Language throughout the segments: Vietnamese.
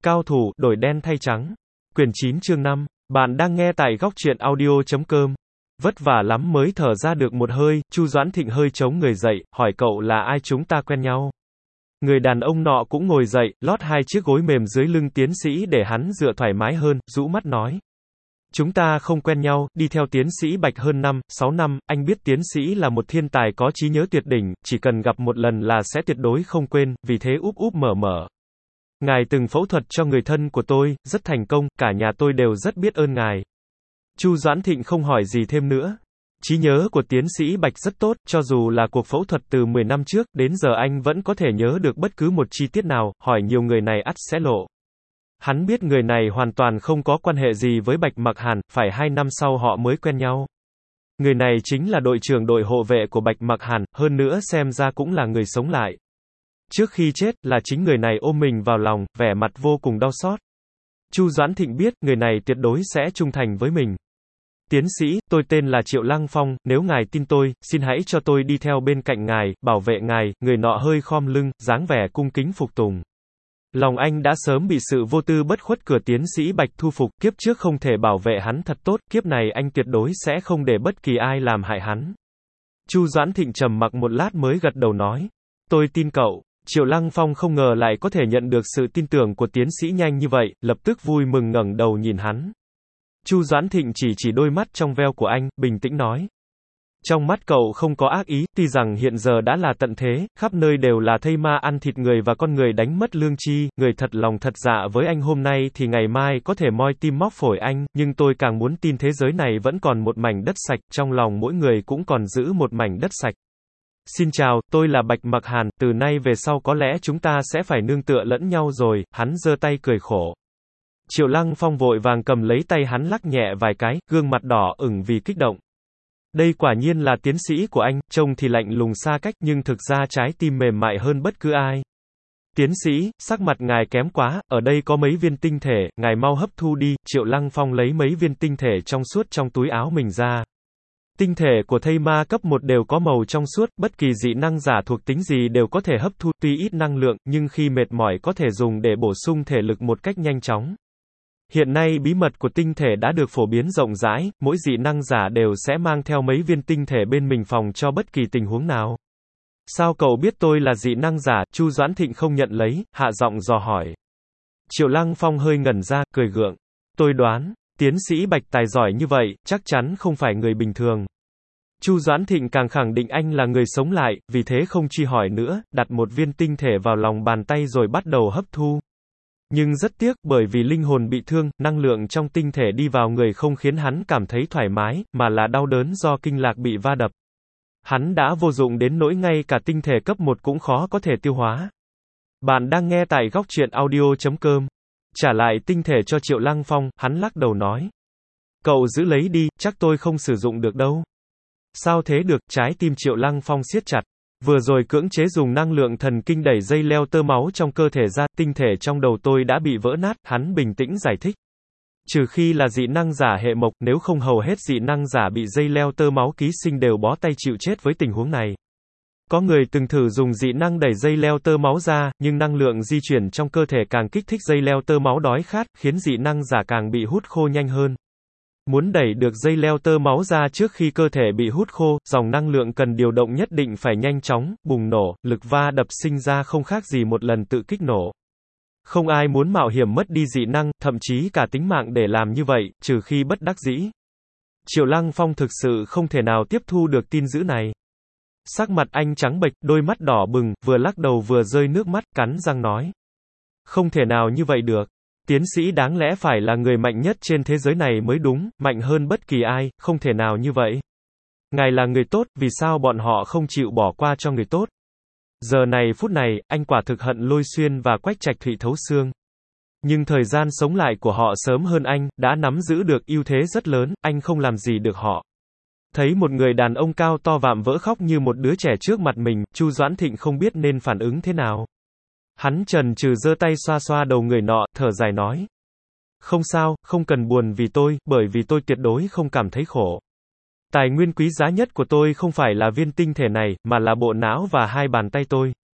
Cao thủ, đổi đen thay trắng. Quyển 9 chương 5. Bạn đang nghe tại góc truyện audio.com. Vất vả lắm mới thở ra được một hơi, Chu Doãn Thịnh hơi chống người dậy, hỏi cậu là ai, chúng ta quen nhau. Người đàn ông nọ cũng ngồi dậy, lót hai chiếc gối mềm dưới lưng tiến sĩ để hắn dựa thoải mái hơn, rũ mắt nói. Chúng ta không quen nhau, đi theo tiến sĩ Bạch hơn 6 năm, anh biết tiến sĩ là một thiên tài có trí nhớ tuyệt đỉnh, chỉ cần gặp một lần là sẽ tuyệt đối không quên, vì thế úp úp mở mở. Ngài từng phẫu thuật cho người thân của tôi, rất thành công, cả nhà tôi đều rất biết ơn ngài. Chu Doãn Thịnh không hỏi gì thêm nữa. Trí nhớ của tiến sĩ Bạch rất tốt, cho dù là cuộc phẫu thuật từ 10 năm trước, đến giờ anh vẫn có thể nhớ được bất cứ một chi tiết nào, hỏi nhiều người này ắt sẽ lộ. Hắn biết người này hoàn toàn không có quan hệ gì với Bạch Mặc Hàn, phải 2 năm sau họ mới quen nhau. Người này chính là đội trưởng đội hộ vệ của Bạch Mặc Hàn, hơn nữa xem ra cũng là người sống lại. Trước khi chết, là chính người này ôm mình vào lòng, vẻ mặt vô cùng đau xót. Chu Doãn Thịnh biết, người này tuyệt đối sẽ trung thành với mình. Tiến sĩ, tôi tên là Triệu Lăng Phong, nếu ngài tin tôi, xin hãy cho tôi đi theo bên cạnh ngài, bảo vệ ngài. Người nọ hơi khom lưng, dáng vẻ cung kính phục tùng. Lòng anh đã sớm bị sự vô tư bất khuất của tiến sĩ Bạch thu phục, kiếp trước không thể bảo vệ hắn thật tốt, kiếp này anh tuyệt đối sẽ không để bất kỳ ai làm hại hắn. Chu Doãn Thịnh trầm mặc một lát mới gật đầu nói. Tôi tin cậu. Triệu Lăng Phong không ngờ lại có thể nhận được sự tin tưởng của tiến sĩ nhanh như vậy, lập tức vui mừng ngẩng đầu nhìn hắn. Chu Doãn Thịnh chỉ đôi mắt trong veo của anh, bình tĩnh nói. Trong mắt cậu không có ác ý, tuy rằng hiện giờ đã là tận thế, khắp nơi đều là thây ma ăn thịt người và con người đánh mất lương tri, người thật lòng thật dạ với anh hôm nay thì ngày mai có thể moi tim móc phổi anh, nhưng tôi càng muốn tin thế giới này vẫn còn một mảnh đất sạch, trong lòng mỗi người cũng còn giữ một mảnh đất sạch. Xin chào, tôi là Bạch Mặc Hàn, từ nay về sau có lẽ chúng ta sẽ phải nương tựa lẫn nhau rồi, hắn giơ tay cười khổ. Triệu Lăng Phong vội vàng cầm lấy tay hắn lắc nhẹ vài cái, gương mặt đỏ ửng vì kích động. Đây quả nhiên là tiến sĩ của anh, trông thì lạnh lùng xa cách nhưng thực ra trái tim mềm mại hơn bất cứ ai. Tiến sĩ, sắc mặt ngài kém quá, ở đây có mấy viên tinh thể, ngài mau hấp thu đi. Triệu Lăng Phong lấy mấy viên tinh thể trong suốt trong túi áo mình ra. Tinh thể của thây ma cấp 1 đều có màu trong suốt, bất kỳ dị năng giả thuộc tính gì đều có thể hấp thu, tuy ít năng lượng, nhưng khi mệt mỏi có thể dùng để bổ sung thể lực một cách nhanh chóng. Hiện nay bí mật của tinh thể đã được phổ biến rộng rãi, mỗi dị năng giả đều sẽ mang theo mấy viên tinh thể bên mình phòng cho bất kỳ tình huống nào. Sao cậu biết tôi là dị năng giả? Chu Doãn Thịnh không nhận lấy, hạ giọng dò hỏi. Triệu Lăng Phong hơi ngẩn ra, cười gượng. Tôi đoán, tiến sĩ Bạch tài giỏi như vậy, chắc chắn không phải người bình thường. Chu Doãn Thịnh càng khẳng định anh là người sống lại, vì thế không truy hỏi nữa, đặt một viên tinh thể vào lòng bàn tay rồi bắt đầu hấp thu. Nhưng rất tiếc, bởi vì linh hồn bị thương, năng lượng trong tinh thể đi vào người không khiến hắn cảm thấy thoải mái, mà là đau đớn do kinh lạc bị va đập. Hắn đã vô dụng đến nỗi ngay cả tinh thể cấp 1 cũng khó có thể tiêu hóa. Bạn đang nghe tại góc truyện audio.com. Trả lại tinh thể cho Triệu Lăng Phong, hắn lắc đầu nói. Cậu giữ lấy đi, chắc tôi không sử dụng được đâu. Sao thế được, trái tim Triệu Lăng Phong siết chặt. Vừa rồi cưỡng chế dùng năng lượng thần kinh đẩy dây leo tơ máu trong cơ thể ra, tinh thể trong đầu tôi đã bị vỡ nát, hắn bình tĩnh giải thích. Trừ khi là dị năng giả hệ mộc, nếu không hầu hết dị năng giả bị dây leo tơ máu ký sinh đều bó tay chịu chết với tình huống này. Có người từng thử dùng dị năng đẩy dây leo tơ máu ra, nhưng năng lượng di chuyển trong cơ thể càng kích thích dây leo tơ máu đói khát, khiến dị năng giả càng bị hút khô nhanh hơn. Muốn đẩy được dây leo tơ máu ra trước khi cơ thể bị hút khô, dòng năng lượng cần điều động nhất định phải nhanh chóng, bùng nổ, lực va đập sinh ra không khác gì một lần tự kích nổ. Không ai muốn mạo hiểm mất đi dị năng, thậm chí cả tính mạng để làm như vậy, trừ khi bất đắc dĩ. Triệu Lăng Phong thực sự không thể nào tiếp thu được tin dữ này. Sắc mặt anh trắng bệch, đôi mắt đỏ bừng, vừa lắc đầu vừa rơi nước mắt, cắn răng nói. Không thể nào như vậy được. Tiến sĩ đáng lẽ phải là người mạnh nhất trên thế giới này mới đúng, mạnh hơn bất kỳ ai, không thể nào như vậy. Ngài là người tốt, vì sao bọn họ không chịu bỏ qua cho người tốt? Giờ này phút này, anh quả thực hận Lôi Xuyên và Quách Trạch Thụy thấu xương. Nhưng thời gian sống lại của họ sớm hơn anh, đã nắm giữ được ưu thế rất lớn, anh không làm gì được họ. Thấy một người đàn ông cao to vạm vỡ khóc như một đứa trẻ trước mặt mình, Chu Doãn Thịnh không biết nên phản ứng thế nào. Hắn chần chừ giơ tay xoa xoa đầu người nọ, thở dài nói. Không sao, không cần buồn vì tôi, bởi vì tôi tuyệt đối không cảm thấy khổ. Tài nguyên quý giá nhất của tôi không phải là viên tinh thể này, mà là bộ não và hai bàn tay tôi.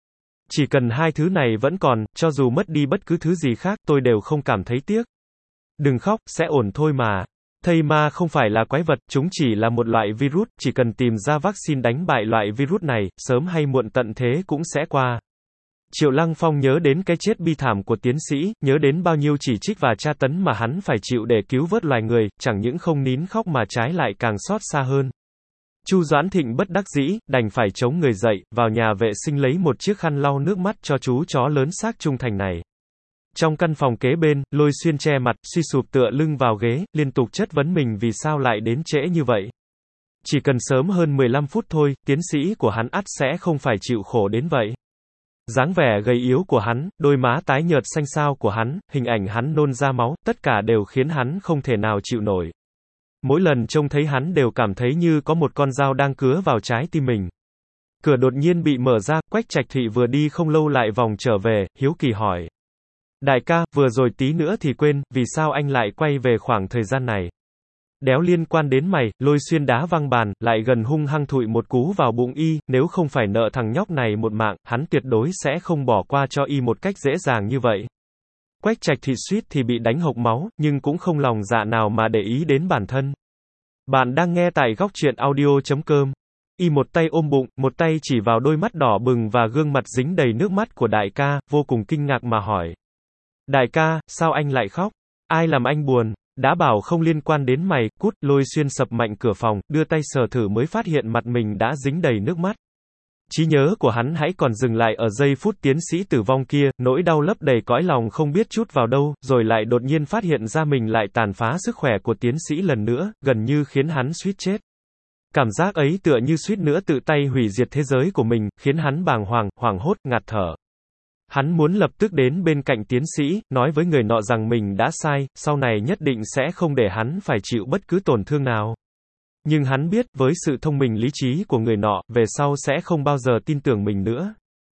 Chỉ cần hai thứ này vẫn còn, cho dù mất đi bất cứ thứ gì khác, tôi đều không cảm thấy tiếc. Đừng khóc, sẽ ổn thôi mà. Thây ma không phải là quái vật, chúng chỉ là một loại virus, chỉ cần tìm ra vaccine đánh bại loại virus này, sớm hay muộn tận thế cũng sẽ qua. Triệu Lăng Phong nhớ đến cái chết bi thảm của tiến sĩ, nhớ đến bao nhiêu chỉ trích và tra tấn mà hắn phải chịu để cứu vớt loài người, chẳng những không nín khóc mà trái lại càng xót xa hơn. Chu Doãn Thịnh bất đắc dĩ, đành phải chống người dậy, vào nhà vệ sinh lấy một chiếc khăn lau nước mắt cho chú chó lớn xác trung thành này. Trong căn phòng kế bên, Lôi Xuyên che mặt, suy sụp tựa lưng vào ghế, liên tục chất vấn mình vì sao lại đến trễ như vậy. Chỉ cần sớm hơn 15 phút thôi, tiến sĩ của hắn ắt sẽ không phải chịu khổ đến vậy. Dáng vẻ gầy yếu của hắn, đôi má tái nhợt xanh xao của hắn, hình ảnh hắn nôn ra máu, tất cả đều khiến hắn không thể nào chịu nổi. Mỗi lần trông thấy hắn đều cảm thấy như có một con dao đang cứa vào trái tim mình. Cửa đột nhiên bị mở ra, Quách Trạch Thụy vừa đi không lâu lại vòng trở về, hiếu kỳ hỏi. Đại ca, vừa rồi tí nữa thì quên, vì sao anh lại quay về khoảng thời gian này? Đéo liên quan đến mày, Lôi Xuyên đá văng bàn, lại gần hung hăng thụi một cú vào bụng y, nếu không phải nợ thằng nhóc này một mạng, hắn tuyệt đối sẽ không bỏ qua cho y một cách dễ dàng như vậy. Quách Trạch Thụy suýt thì bị đánh hộc máu, nhưng cũng không lòng dạ nào mà để ý đến bản thân. Bạn đang nghe tại góc truyện audio.com. Y một tay ôm bụng, một tay chỉ vào đôi mắt đỏ bừng và gương mặt dính đầy nước mắt của đại ca, vô cùng kinh ngạc mà hỏi. Đại ca, sao anh lại khóc? Ai làm anh buồn? Đã bảo không liên quan đến mày, cút. Lôi Xuyên sập mạnh cửa phòng, đưa tay sờ thử mới phát hiện mặt mình đã dính đầy nước mắt. Trí nhớ của hắn hãy còn dừng lại ở giây phút tiến sĩ tử vong kia, nỗi đau lấp đầy cõi lòng không biết trút vào đâu, rồi lại đột nhiên phát hiện ra mình lại tàn phá sức khỏe của tiến sĩ lần nữa, gần như khiến hắn suýt chết. Cảm giác ấy tựa như suýt nữa tự tay hủy diệt thế giới của mình, khiến hắn bàng hoàng, hoảng hốt, ngạt thở. Hắn muốn lập tức đến bên cạnh tiến sĩ, nói với người nọ rằng mình đã sai, sau này nhất định sẽ không để hắn phải chịu bất cứ tổn thương nào. Nhưng hắn biết, với sự thông minh lý trí của người nọ, về sau sẽ không bao giờ tin tưởng mình nữa.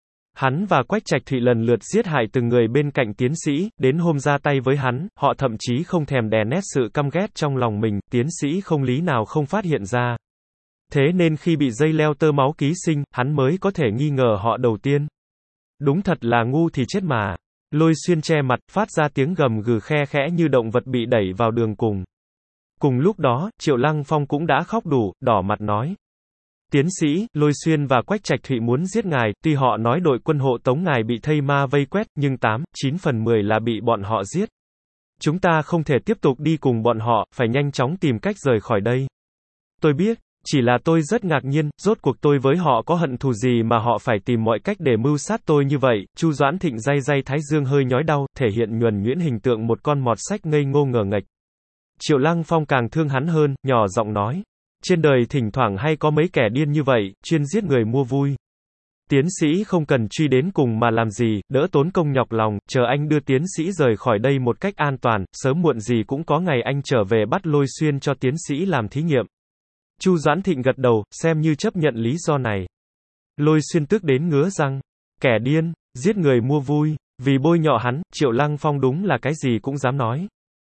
Hắn và Quách Trạch Thụy lần lượt giết hại từng người bên cạnh tiến sĩ, đến hôm ra tay với hắn, họ thậm chí không thèm đè nét sự căm ghét trong lòng mình, tiến sĩ không lý nào không phát hiện ra. Thế nên khi bị dây leo tơ máu ký sinh, hắn mới có thể nghi ngờ họ đầu tiên. Đúng thật là ngu thì chết mà. Lôi Xuyên che mặt, phát ra tiếng gầm gừ khe khẽ như động vật bị đẩy vào đường cùng. Cùng lúc đó, Triệu Lăng Phong cũng đã khóc đủ, đỏ mặt nói. Tiến sĩ, Lôi Xuyên và Quách Trạch Thụy muốn giết ngài, tuy họ nói đội quân hộ tống ngài bị thây ma vây quét, nhưng 8-9 phần 10 là bị bọn họ giết. Chúng ta không thể tiếp tục đi cùng bọn họ, phải nhanh chóng tìm cách rời khỏi đây. Tôi biết, chỉ là tôi rất ngạc nhiên, rốt cuộc tôi với họ có hận thù gì mà họ phải tìm mọi cách để mưu sát tôi như vậy. Chu Doãn Thịnh day thái dương hơi nhói đau, thể hiện nhuần nhuyễn hình tượng một con mọt sách ngây ngô ngờ nghệch. Triệu Lăng Phong càng thương hắn hơn, nhỏ giọng nói. Trên đời thỉnh thoảng hay có mấy kẻ điên như vậy, chuyên giết người mua vui. Tiến sĩ không cần truy đến cùng mà làm gì, đỡ tốn công nhọc lòng, chờ anh đưa tiến sĩ rời khỏi đây một cách an toàn, sớm muộn gì cũng có ngày anh trở về bắt Lôi Xuyên cho tiến sĩ làm thí nghiệm. Chu Doãn Thịnh gật đầu, xem như chấp nhận lý do này. Lôi Xuyên tức đến ngứa răng. Kẻ điên, giết người mua vui, vì bôi nhọ hắn, Triệu Lăng Phong đúng là cái gì cũng dám nói.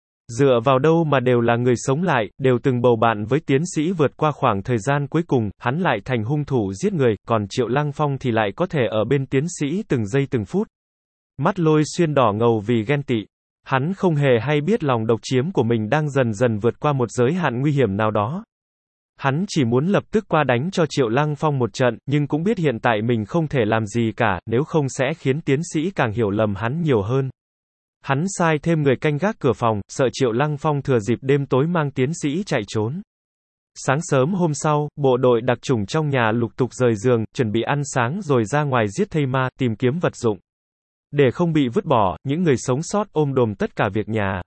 Dựa vào đâu mà đều là người sống lại, đều từng bầu bạn với tiến sĩ vượt qua khoảng thời gian cuối cùng, hắn lại thành hung thủ giết người, còn Triệu Lăng Phong thì lại có thể ở bên tiến sĩ từng giây từng phút. Mắt Lôi Xuyên đỏ ngầu vì ghen tị. Hắn không hề hay biết lòng độc chiếm của mình đang dần dần vượt qua một giới hạn nguy hiểm nào đó. Hắn chỉ muốn lập tức qua đánh cho Triệu Lăng Phong một trận, nhưng cũng biết hiện tại mình không thể làm gì cả, nếu không sẽ khiến tiến sĩ càng hiểu lầm hắn nhiều hơn. Hắn sai thêm người canh gác cửa phòng, sợ Triệu Lăng Phong thừa dịp đêm tối mang tiến sĩ chạy trốn. Sáng sớm hôm sau, bộ đội đặc chủng trong nhà lục tục rời giường, chuẩn bị ăn sáng rồi ra ngoài giết thây ma, tìm kiếm vật dụng. Để không bị vứt bỏ, những người sống sót ôm đồm tất cả việc nhà.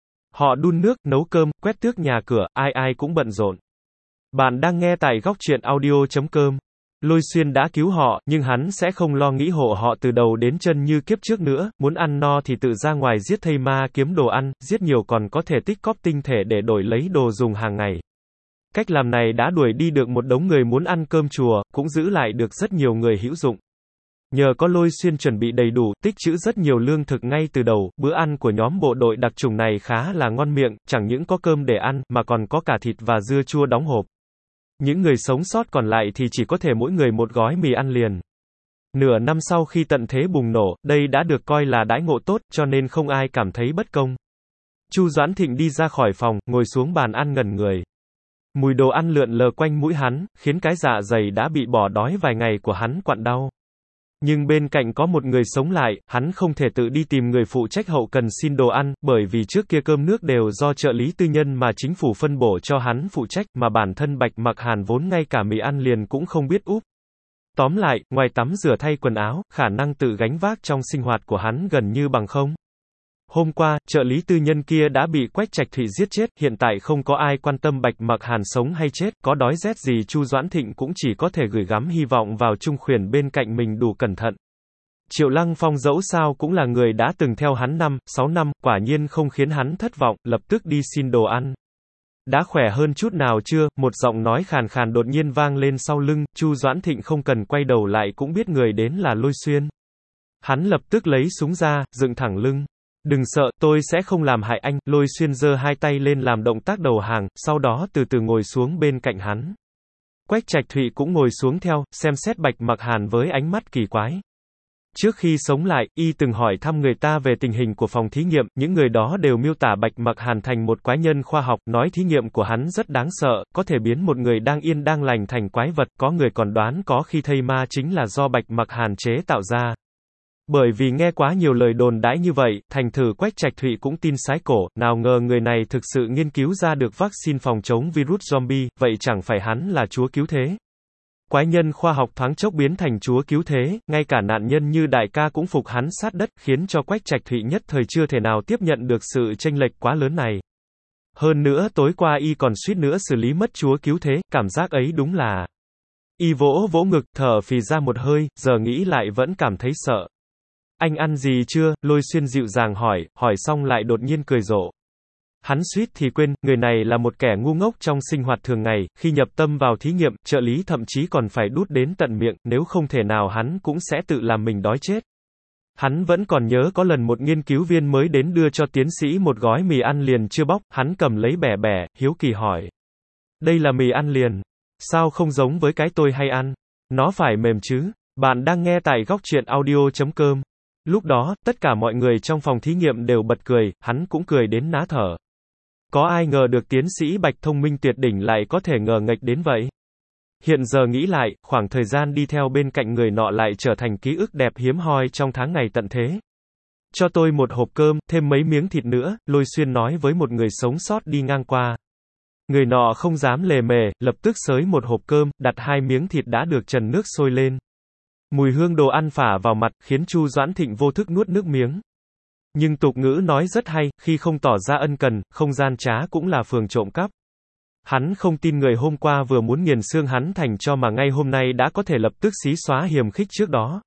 Họ đun nước, nấu cơm, quét tước nhà cửa, ai ai cũng bận rộn. Bạn đang nghe tại góc truyện audio.com. Lôi Xuyên đã cứu họ, nhưng hắn sẽ không lo nghĩ hộ họ từ đầu đến chân như kiếp trước nữa, muốn ăn no thì tự ra ngoài giết thây ma kiếm đồ ăn, giết nhiều còn có thể tích cóp tinh thể để đổi lấy đồ dùng hàng ngày. Cách làm này đã đuổi đi được một đống người muốn ăn cơm chùa, cũng giữ lại được rất nhiều người hữu dụng. Nhờ có Lôi Xuyên chuẩn bị đầy đủ, tích trữ rất nhiều lương thực ngay từ đầu, bữa ăn của nhóm bộ đội đặc chủng này khá là ngon miệng, chẳng những có cơm để ăn, mà còn có cả thịt và dưa chua đóng hộp. Những người sống sót còn lại thì chỉ có thể mỗi người một gói mì ăn liền. Nửa năm sau khi tận thế bùng nổ, đây đã được coi là đãi ngộ tốt, cho nên không ai cảm thấy bất công. Chu Doãn Thịnh đi ra khỏi phòng, ngồi xuống bàn ăn ngẩn người. Mùi đồ ăn lượn lờ quanh mũi hắn, khiến cái dạ dày đã bị bỏ đói vài ngày của hắn quặn đau. Nhưng bên cạnh có một người sống lại, hắn không thể tự đi tìm người phụ trách hậu cần xin đồ ăn, bởi vì trước kia cơm nước đều do trợ lý tư nhân mà chính phủ phân bổ cho hắn phụ trách, mà bản thân Bạch Mặc Hàn vốn ngay cả mì ăn liền cũng không biết úp. Tóm lại, ngoài tắm rửa thay quần áo, khả năng tự gánh vác trong sinh hoạt của hắn gần như bằng không. Hôm qua, trợ lý tư nhân kia đã bị Quách Trạch Thụy giết chết, hiện tại không có ai quan tâm Bạch Mặc Hàn sống hay chết, có đói rét gì Chu Doãn Thịnh cũng chỉ có thể gửi gắm hy vọng vào Trung Khuyển bên cạnh mình đủ cẩn thận. Triệu Lăng Phong dẫu sao cũng là người đã từng theo hắn 5-6 năm, quả nhiên không khiến hắn thất vọng, lập tức đi xin đồ ăn. Đã khỏe hơn chút nào chưa? Một giọng nói khàn khàn đột nhiên vang lên sau lưng, Chu Doãn Thịnh không cần quay đầu lại cũng biết người đến là Lôi Xuyên. Hắn lập tức lấy súng ra, dựng thẳng lưng. Đừng sợ, tôi sẽ không làm hại anh. Lôi Xuyên giơ hai tay lên làm động tác đầu hàng, sau đó từ từ ngồi xuống bên cạnh hắn. Quách Trạch Thụy cũng ngồi xuống theo, xem xét Bạch Mặc Hàn với ánh mắt kỳ quái. Trước khi sống lại, y từng hỏi thăm người ta về tình hình của phòng thí nghiệm, những người đó đều miêu tả Bạch Mặc Hàn thành một quái nhân khoa học, nói thí nghiệm của hắn rất đáng sợ, có thể biến một người đang yên đang lành thành quái vật, có người còn đoán có khi thây ma chính là do Bạch Mặc Hàn chế tạo ra. Bởi vì nghe quá nhiều lời đồn đãi như vậy, thành thử Quách Trạch Thụy cũng tin sái cổ, nào ngờ người này thực sự nghiên cứu ra được vaccine phòng chống virus zombie, vậy chẳng phải hắn là chúa cứu thế. Quái nhân khoa học thoáng chốc biến thành chúa cứu thế, ngay cả nạn nhân như đại ca cũng phục hắn sát đất, khiến cho Quách Trạch Thụy nhất thời chưa thể nào tiếp nhận được sự chênh lệch quá lớn này. Hơn nữa tối qua y còn suýt nữa xử lý mất chúa cứu thế, cảm giác ấy đúng là... Y vỗ vỗ ngực, thở phì ra một hơi, giờ nghĩ lại vẫn cảm thấy sợ. Anh ăn gì chưa? Lôi Xuyên dịu dàng hỏi xong lại đột nhiên cười rộ. Hắn suýt thì quên, người này là một kẻ ngu ngốc trong sinh hoạt thường ngày, khi nhập tâm vào thí nghiệm, trợ lý thậm chí còn phải đút đến tận miệng, nếu không thể nào hắn cũng sẽ tự làm mình đói chết. Hắn vẫn còn nhớ có lần một nghiên cứu viên mới đến đưa cho tiến sĩ một gói mì ăn liền chưa bóc, hắn cầm lấy bẻ bẻ, hiếu kỳ hỏi. Đây là mì ăn liền. Sao không giống với cái tôi hay ăn? Nó phải mềm chứ? Bạn đang nghe tại góc truyện audio.com. Lúc đó, tất cả mọi người trong phòng thí nghiệm đều bật cười, hắn cũng cười đến ná thở. Có ai ngờ được tiến sĩ Bạch thông minh tuyệt đỉnh lại có thể ngờ nghệch đến vậy? Hiện giờ nghĩ lại, khoảng thời gian đi theo bên cạnh người nọ lại trở thành ký ức đẹp hiếm hoi trong tháng ngày tận thế. Cho tôi một hộp cơm, thêm mấy miếng thịt nữa, Lôi Xuyên nói với một người sống sót đi ngang qua. Người nọ không dám lề mề, lập tức xới một hộp cơm, đặt hai miếng thịt đã được trần nước sôi lên. Mùi hương đồ ăn phả vào mặt, khiến Chu Doãn Thịnh vô thức nuốt nước miếng. Nhưng tục ngữ nói rất hay, khi không tỏ ra ân cần, không gian trá cũng là phường trộm cắp. Hắn không tin người hôm qua vừa muốn nghiền xương hắn thành cho mà ngay hôm nay đã có thể lập tức xí xóa hiềm khích trước đó.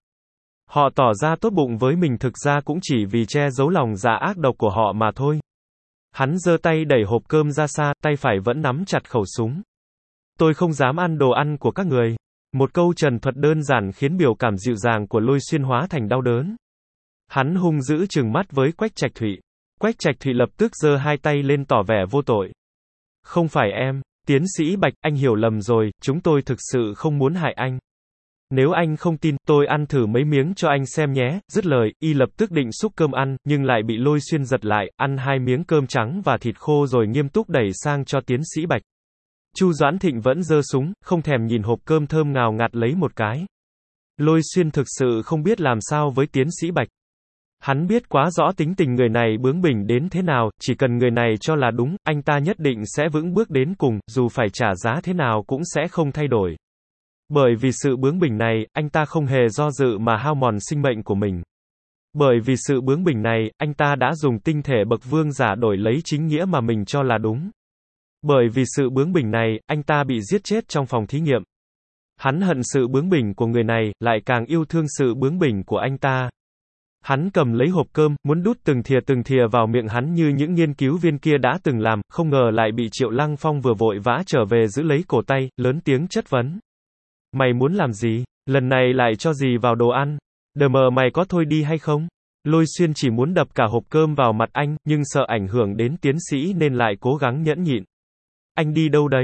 Họ tỏ ra tốt bụng với mình thực ra cũng chỉ vì che giấu lòng dạ ác độc của họ mà thôi. Hắn giơ tay đẩy hộp cơm ra xa, tay phải vẫn nắm chặt khẩu súng. Tôi không dám ăn đồ ăn của các người. Một câu trần thuật đơn giản khiến biểu cảm dịu dàng của Lôi Xuyên hóa thành đau đớn. Hắn hung dữ trừng mắt với Quách Trạch Thụy. Quách Trạch Thụy lập tức giơ hai tay lên tỏ vẻ vô tội. Không phải em, tiến sĩ Bạch, anh hiểu lầm rồi, chúng tôi thực sự không muốn hại anh. Nếu anh không tin, tôi ăn thử mấy miếng cho anh xem nhé. Dứt lời, y lập tức định xúc cơm ăn, nhưng lại bị Lôi Xuyên giật lại, ăn hai miếng cơm trắng và thịt khô rồi nghiêm túc đẩy sang cho tiến sĩ Bạch. Chu Doãn Thịnh vẫn giơ súng, không thèm nhìn hộp cơm thơm ngào ngạt lấy một cái. Lôi Xuyên thực sự không biết làm sao với tiến sĩ Bạch. Hắn biết quá rõ tính tình người này bướng bỉnh đến thế nào, chỉ cần người này cho là đúng, anh ta nhất định sẽ vững bước đến cùng, dù phải trả giá thế nào cũng sẽ không thay đổi. Bởi vì sự bướng bỉnh này, anh ta không hề do dự mà hao mòn sinh mệnh của mình. Bởi vì sự bướng bỉnh này, anh ta đã dùng tinh thể bậc vương giả đổi lấy chính nghĩa mà mình cho là đúng. Bởi vì sự bướng bỉnh này, anh ta bị giết chết trong phòng thí nghiệm. Hắn hận sự bướng bỉnh của người này, lại càng yêu thương sự bướng bỉnh của anh ta. Hắn cầm lấy hộp cơm, muốn đút từng thìa vào miệng hắn như những nghiên cứu viên kia đã từng làm, không ngờ lại bị Triệu Lăng Phong vừa vội vã trở về giữ lấy cổ tay, lớn tiếng chất vấn. Mày muốn làm gì? Lần này lại cho gì vào đồ ăn? Đờ mờ mày có thôi đi hay không? Lôi Xuyên chỉ muốn đập cả hộp cơm vào mặt anh, nhưng sợ ảnh hưởng đến tiến sĩ nên lại cố gắng nhẫn nhịn. Anh đi đâu đấy?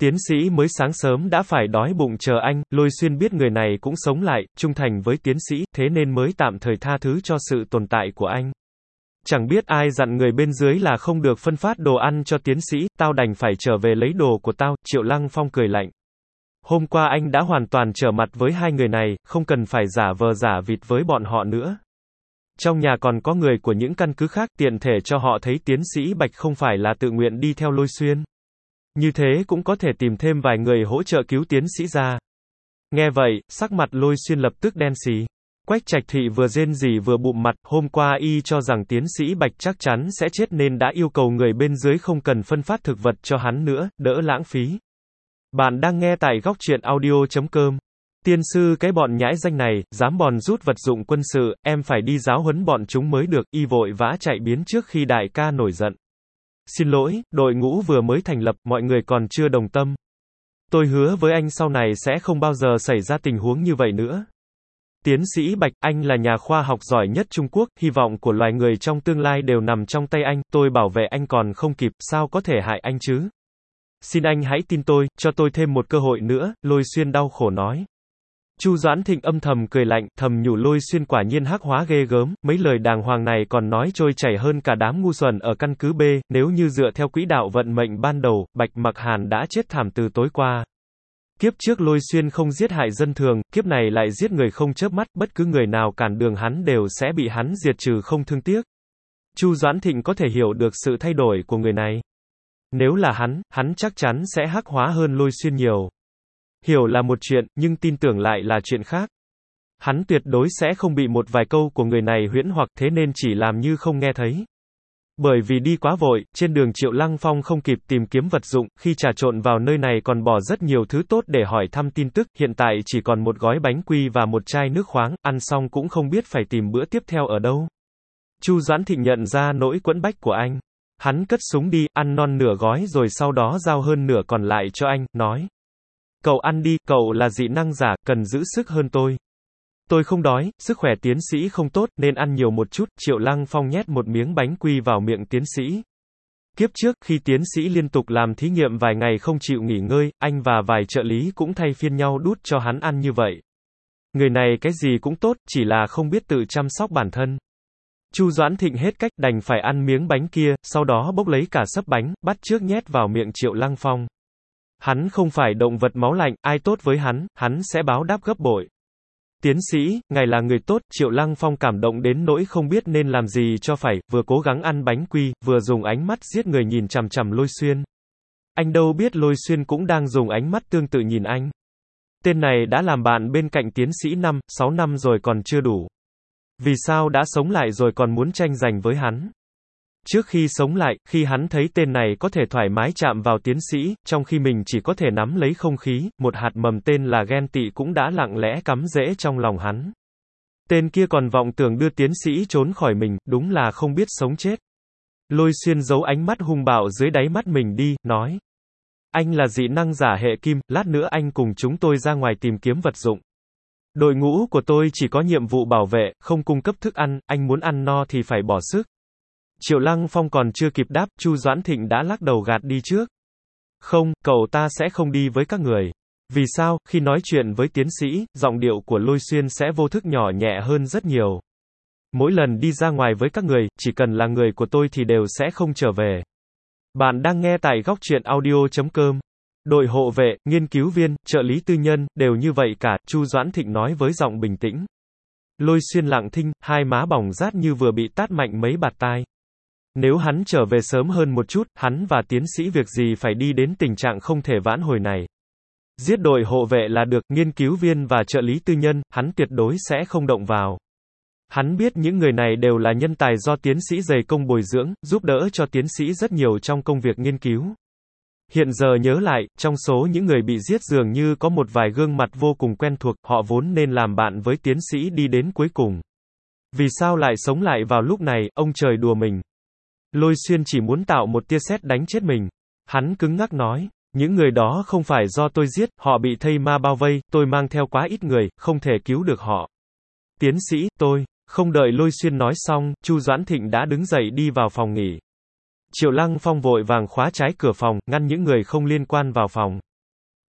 Tiến sĩ mới sáng sớm đã phải đói bụng chờ anh, Lôi Xuyên biết người này cũng sống lại, trung thành với tiến sĩ, thế nên mới tạm thời tha thứ cho sự tồn tại của anh. Chẳng biết ai dặn người bên dưới là không được phân phát đồ ăn cho tiến sĩ, tao đành phải trở về lấy đồ của tao, Triệu Lăng Phong cười lạnh. Hôm qua anh đã hoàn toàn trở mặt với hai người này, không cần phải giả vờ giả vịt với bọn họ nữa. Trong nhà còn có người của những căn cứ khác, tiện thể cho họ thấy tiến sĩ Bạch không phải là tự nguyện đi theo Lôi Xuyên. Như thế cũng có thể tìm thêm vài người hỗ trợ cứu tiến sĩ ra. Nghe vậy, sắc mặt Lôi Xuyên lập tức đen xì. Quách Trạch Thị vừa rên rỉ vừa bụm mặt, hôm qua y cho rằng tiến sĩ Bạch chắc chắn sẽ chết nên đã yêu cầu người bên dưới không cần phân phát thực vật cho hắn nữa, đỡ lãng phí. Bạn đang nghe tại góc truyện audio.com. Tiên sư cái bọn nhãi danh này, dám bòn rút vật dụng quân sự, em phải đi giáo huấn bọn chúng mới được, y vội vã chạy biến trước khi đại ca nổi giận. Xin lỗi, đội ngũ vừa mới thành lập, mọi người còn chưa đồng tâm. Tôi hứa với anh sau này sẽ không bao giờ xảy ra tình huống như vậy nữa. Tiến sĩ Bạch, anh là nhà khoa học giỏi nhất Trung Quốc, hy vọng của loài người trong tương lai đều nằm trong tay anh, tôi bảo vệ anh còn không kịp, sao có thể hại anh chứ? Xin anh hãy tin tôi, cho tôi thêm một cơ hội nữa, Lôi Xuyên đau khổ nói. Chu Doãn Thịnh âm thầm cười lạnh, thầm nhủ Lôi Xuyên quả nhiên hắc hóa ghê gớm, mấy lời đàng hoàng này còn nói trôi chảy hơn cả đám ngu xuẩn ở căn cứ B, nếu như dựa theo quỹ đạo vận mệnh ban đầu, Bạch Mặc Hàn đã chết thảm từ tối qua. Kiếp trước Lôi Xuyên không giết hại dân thường, kiếp này lại giết người không chớp mắt, bất cứ người nào cản đường hắn đều sẽ bị hắn diệt trừ không thương tiếc. Chu Doãn Thịnh có thể hiểu được sự thay đổi của người này. Nếu là hắn chắc chắn sẽ hắc hóa hơn Lôi Xuyên nhiều. Hiểu là một chuyện, nhưng tin tưởng lại là chuyện khác. Hắn tuyệt đối sẽ không bị một vài câu của người này huyễn hoặc, thế nên chỉ làm như không nghe thấy. Bởi vì đi quá vội, trên đường Triệu Lăng Phong không kịp tìm kiếm vật dụng, khi trà trộn vào nơi này còn bỏ rất nhiều thứ tốt để hỏi thăm tin tức, hiện tại chỉ còn một gói bánh quy và một chai nước khoáng, ăn xong cũng không biết phải tìm bữa tiếp theo ở đâu. Chu Doãn Thịnh nhận ra nỗi quẫn bách của anh. Hắn cất súng đi, ăn non nửa gói rồi sau đó giao hơn nửa còn lại cho anh, nói. Cậu ăn đi, cậu là dị năng giả, cần giữ sức hơn tôi. Tôi không đói, sức khỏe tiến sĩ không tốt, nên ăn nhiều một chút, Triệu Lăng Phong nhét một miếng bánh quy vào miệng tiến sĩ. Kiếp trước, khi tiến sĩ liên tục làm thí nghiệm vài ngày không chịu nghỉ ngơi, anh và vài trợ lý cũng thay phiên nhau đút cho hắn ăn như vậy. Người này cái gì cũng tốt, chỉ là không biết tự chăm sóc bản thân. Chu Doãn Thịnh hết cách đành phải ăn miếng bánh kia, sau đó bốc lấy cả xấp bánh, bắt trước nhét vào miệng Triệu Lăng Phong. Hắn không phải động vật máu lạnh, ai tốt với hắn sẽ báo đáp gấp bội. Tiến sĩ, ngài là người tốt, Triệu Lăng Phong cảm động đến nỗi không biết nên làm gì cho phải, vừa cố gắng ăn bánh quy, vừa dùng ánh mắt giết người nhìn chằm chằm Lôi Xuyên. Anh đâu biết Lôi Xuyên cũng đang dùng ánh mắt tương tự nhìn anh. Tên này đã làm bạn bên cạnh tiến sĩ 6 năm rồi còn chưa đủ. Vì sao đã sống lại rồi còn muốn tranh giành với hắn? Trước khi sống lại, khi hắn thấy tên này có thể thoải mái chạm vào tiến sĩ, trong khi mình chỉ có thể nắm lấy không khí, một hạt mầm tên là ghen tị cũng đã lặng lẽ cắm rễ trong lòng hắn. Tên kia còn vọng tưởng đưa tiến sĩ trốn khỏi mình, đúng là không biết sống chết. Lôi Xuyên giấu ánh mắt hung bạo dưới đáy mắt mình đi, nói. Anh là dị năng giả hệ kim, lát nữa anh cùng chúng tôi ra ngoài tìm kiếm vật dụng. Đội ngũ của tôi chỉ có nhiệm vụ bảo vệ, không cung cấp thức ăn, anh muốn ăn no thì phải bỏ sức. Triệu Lăng Phong còn chưa kịp đáp, Chu Doãn Thịnh đã lắc đầu gạt đi trước. Không, cậu ta sẽ không đi với các người. Vì sao, khi nói chuyện với tiến sĩ, giọng điệu của Lôi Xuyên sẽ vô thức nhỏ nhẹ hơn rất nhiều. Mỗi lần đi ra ngoài với các người, chỉ cần là người của tôi thì đều sẽ không trở về. Bạn đang nghe tại góc truyện audio.com. Đội hộ vệ, nghiên cứu viên, trợ lý tư nhân, đều như vậy cả, Chu Doãn Thịnh nói với giọng bình tĩnh. Lôi Xuyên lặng thinh, hai má bỏng rát như vừa bị tát mạnh mấy bạt tai. Nếu hắn trở về sớm hơn một chút, hắn và tiến sĩ việc gì phải đi đến tình trạng không thể vãn hồi này. Giết đội hộ vệ là được, nghiên cứu viên và trợ lý tư nhân, hắn tuyệt đối sẽ không động vào. Hắn biết những người này đều là nhân tài do tiến sĩ dày công bồi dưỡng, giúp đỡ cho tiến sĩ rất nhiều trong công việc nghiên cứu. Hiện giờ nhớ lại, trong số những người bị giết dường như có một vài gương mặt vô cùng quen thuộc, họ vốn nên làm bạn với tiến sĩ đi đến cuối cùng. Vì sao lại sống lại vào lúc này, ông trời đùa mình. Lôi Xuyên chỉ muốn tạo một tia sét đánh chết mình. Hắn cứng ngắc nói, những người đó không phải do tôi giết, họ bị thây ma bao vây, tôi mang theo quá ít người, không thể cứu được họ. Tiến sĩ, tôi, không đợi Lôi Xuyên nói xong, Chu Doãn Thịnh đã đứng dậy đi vào phòng nghỉ. Triệu Lăng Phong vội vàng khóa trái cửa phòng, ngăn những người không liên quan vào phòng.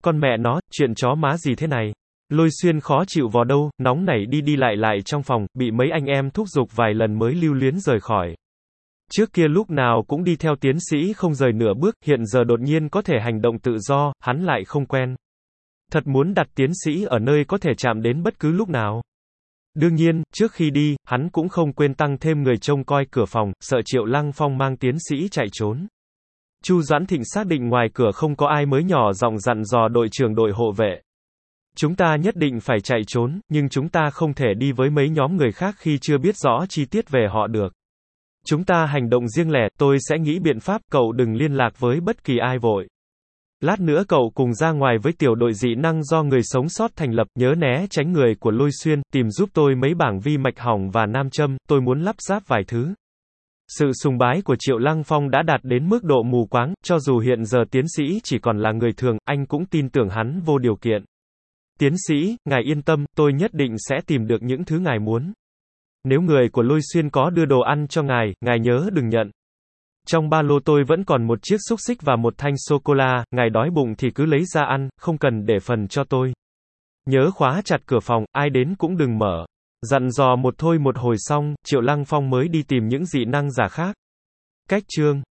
Con mẹ nó, chuyện chó má gì thế này? Lôi Xuyên khó chịu vào đâu, nóng nảy đi đi lại trong phòng, bị mấy anh em thúc giục vài lần mới lưu luyến rời khỏi. Trước kia lúc nào cũng đi theo tiến sĩ không rời nửa bước, hiện giờ đột nhiên có thể hành động tự do, hắn lại không quen. Thật muốn đặt tiến sĩ ở nơi có thể chạm đến bất cứ lúc nào. Đương nhiên, trước khi đi, hắn cũng không quên tăng thêm người trông coi cửa phòng, sợ Triệu Lăng Phong mang tiến sĩ chạy trốn. Chu Doãn Thịnh xác định ngoài cửa không có ai mới nhỏ giọng dặn dò đội trưởng đội hộ vệ. Chúng ta nhất định phải chạy trốn, nhưng chúng ta không thể đi với mấy nhóm người khác khi chưa biết rõ chi tiết về họ được. Chúng ta hành động riêng lẻ, tôi sẽ nghĩ biện pháp, cậu đừng liên lạc với bất kỳ ai vội. Lát nữa cậu cùng ra ngoài với tiểu đội dị năng do người sống sót thành lập, nhớ né tránh người của Lôi Xuyên, tìm giúp tôi mấy bảng vi mạch hỏng và nam châm, tôi muốn lắp ráp vài thứ. Sự sùng bái của Triệu Lăng Phong đã đạt đến mức độ mù quáng, cho dù hiện giờ tiến sĩ chỉ còn là người thường, anh cũng tin tưởng hắn vô điều kiện. Tiến sĩ, ngài yên tâm, tôi nhất định sẽ tìm được những thứ ngài muốn. Nếu người của Lôi Xuyên có đưa đồ ăn cho ngài nhớ đừng nhận. Trong ba lô tôi vẫn còn một chiếc xúc xích và một thanh sô-cô-la, ngài đói bụng thì cứ lấy ra ăn, không cần để phần cho tôi. Nhớ khóa chặt cửa phòng, ai đến cũng đừng mở. Dặn dò một hồi xong, Triệu Lăng Phong mới đi tìm những dị năng giả khác. Cách chương